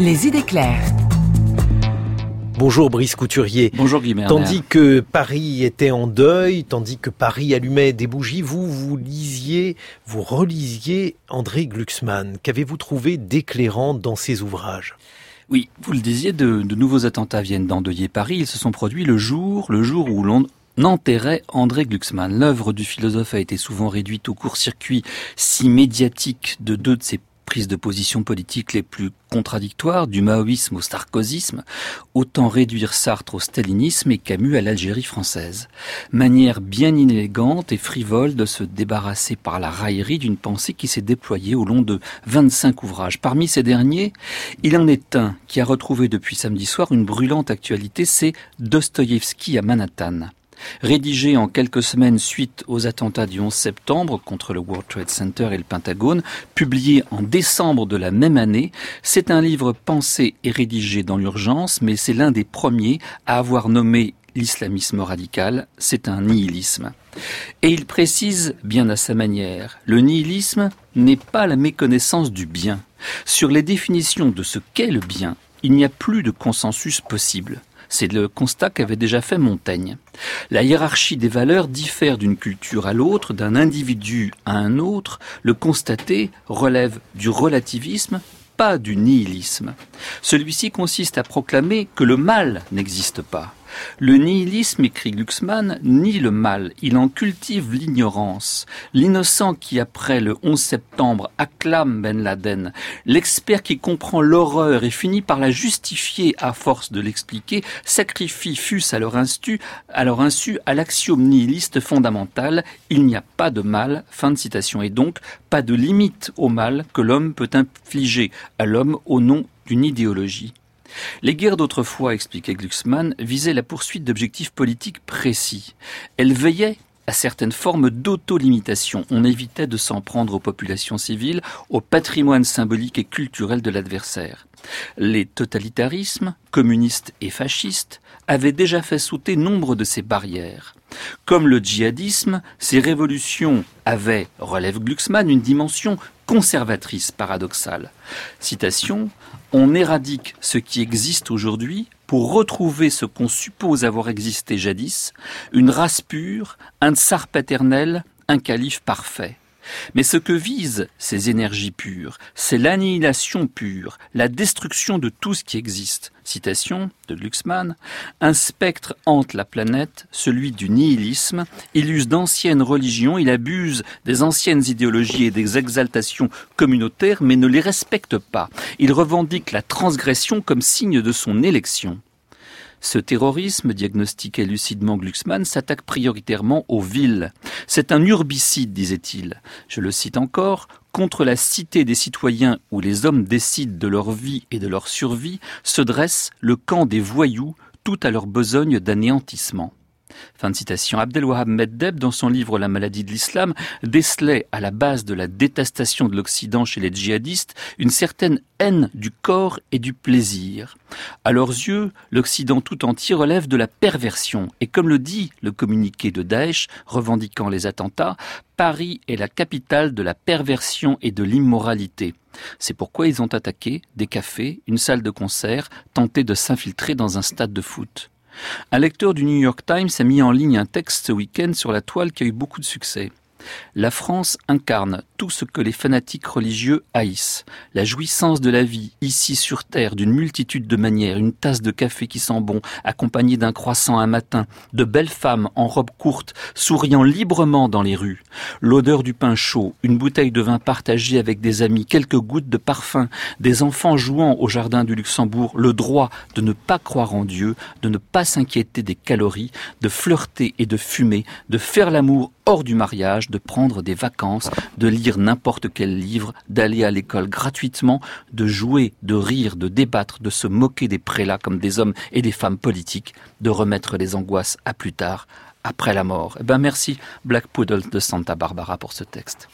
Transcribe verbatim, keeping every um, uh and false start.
Les idées claires. Bonjour Brice Couturier. Bonjour Guy Berner. Tandis que Paris était en deuil, tandis que Paris allumait des bougies, vous, vous lisiez, vous relisiez André Glucksmann. Qu'avez-vous trouvé d'éclairant dans ses ouvrages ? Oui, vous le disiez, de, de nouveaux attentats viennent d'endeuiller Paris. Ils se sont produits le jour, le jour où l'on enterrait André Glucksmann. L'œuvre du philosophe a été souvent réduite au court-circuit si médiatique de deux de ses prises de position politiques les plus contradictoires, du maoïsme au sarkozysme, autant réduire Sartre au stalinisme et Camus à l'Algérie française. Manière bien inélégante et frivole de se débarrasser par la raillerie d'une pensée qui s'est déployée au long de vingt-cinq ouvrages. Parmi ces derniers, il en est un qui a retrouvé depuis samedi soir une brûlante actualité, c'est Dostoïevski à Manhattan. Rédigé en quelques semaines suite aux attentats du onze septembre contre le World Trade Center et le Pentagone, publié en décembre de la même année, c'est un livre pensé et rédigé dans l'urgence, mais c'est l'un des premiers à avoir nommé l'islamisme radical, c'est un nihilisme. Et il précise, bien à sa manière, le nihilisme n'est pas la méconnaissance du bien. Sur les définitions de ce qu'est le bien, il n'y a plus de consensus possible. C'est le constat qu'avait déjà fait Montaigne. La hiérarchie des valeurs diffère d'une culture à l'autre, d'un individu à un autre. Le constater relève du relativisme, pas du nihilisme. Celui-ci consiste à proclamer que le mal n'existe pas. Le nihilisme, écrit Glucksmann, nie le mal, il en cultive l'ignorance. L'innocent qui, après le onze septembre, acclame Ben Laden, l'expert qui comprend l'horreur et finit par la justifier à force de l'expliquer, sacrifie fût-ce à leur insu, à leur insu à l'axiome nihiliste fondamental, il n'y a pas de mal, fin de citation, et donc pas de limite au mal que l'homme peut infliger à l'homme au nom d'une idéologie. Les guerres d'autrefois, expliquait Glucksmann, visaient la poursuite d'objectifs politiques précis. Elles veillaient à certaines formes d'auto-limitation. On évitait de s'en prendre aux populations civiles, au patrimoine symbolique et culturel de l'adversaire. Les totalitarismes, communistes et fascistes, avaient déjà fait sauter nombre de ces barrières. Comme le djihadisme, ces révolutions avaient, relève Glucksmann, une dimension conservatrice paradoxale. Citation, « On éradique ce qui existe aujourd'hui pour retrouver ce qu'on suppose avoir existé jadis, une race pure, un tsar paternel, un calife parfait. » Mais ce que visent ces énergies pures, c'est l'annihilation pure, la destruction de tout ce qui existe. Citation de Glucksmann, « Un spectre hante la planète, celui du nihilisme. Il use d'anciennes religions, il abuse des anciennes idéologies et des exaltations communautaires, mais ne les respecte pas. Il revendique la transgression comme signe de son élection. » Ce terrorisme, diagnostiquait lucidement Glucksmann, s'attaque prioritairement aux villes. C'est un urbicide, disait-il. Je le cite encore, « Contre la cité des citoyens où les hommes décident de leur vie et de leur survie, se dresse le camp des voyous, tout à leur besogne d'anéantissement. » Fin de citation. Abdelwahab Meddeb, dans son livre La maladie de l'islam, décelait à la base de la détestation de l'Occident chez les djihadistes une certaine haine du corps et du plaisir. À leurs yeux, l'Occident tout entier relève de la perversion. Et comme le dit le communiqué de Daesh, revendiquant les attentats, Paris est la capitale de la perversion et de l'immoralité. C'est pourquoi ils ont attaqué des cafés, une salle de concert, tenté de s'infiltrer dans un stade de foot. Un lecteur du New York Times a mis en ligne un texte ce week-end sur la toile qui a eu beaucoup de succès. La France incarne tout ce que les fanatiques religieux haïssent. La jouissance de la vie, ici sur terre, d'une multitude de manières, une tasse de café qui sent bon, accompagnée d'un croissant un matin, de belles femmes en robe courte, souriant librement dans les rues, l'odeur du pain chaud, une bouteille de vin partagée avec des amis, quelques gouttes de parfum, des enfants jouant au jardin du Luxembourg, le droit de ne pas croire en Dieu, de ne pas s'inquiéter des calories, de flirter et de fumer, de faire l'amour hors du mariage, de prendre des vacances, de lire n'importe quel livre, d'aller à l'école gratuitement, de jouer, de rire, de débattre, de se moquer des prélats comme des hommes et des femmes politiques, de remettre les angoisses à plus tard, après la mort. Eh ben merci Black Poodle de Santa Barbara pour ce texte.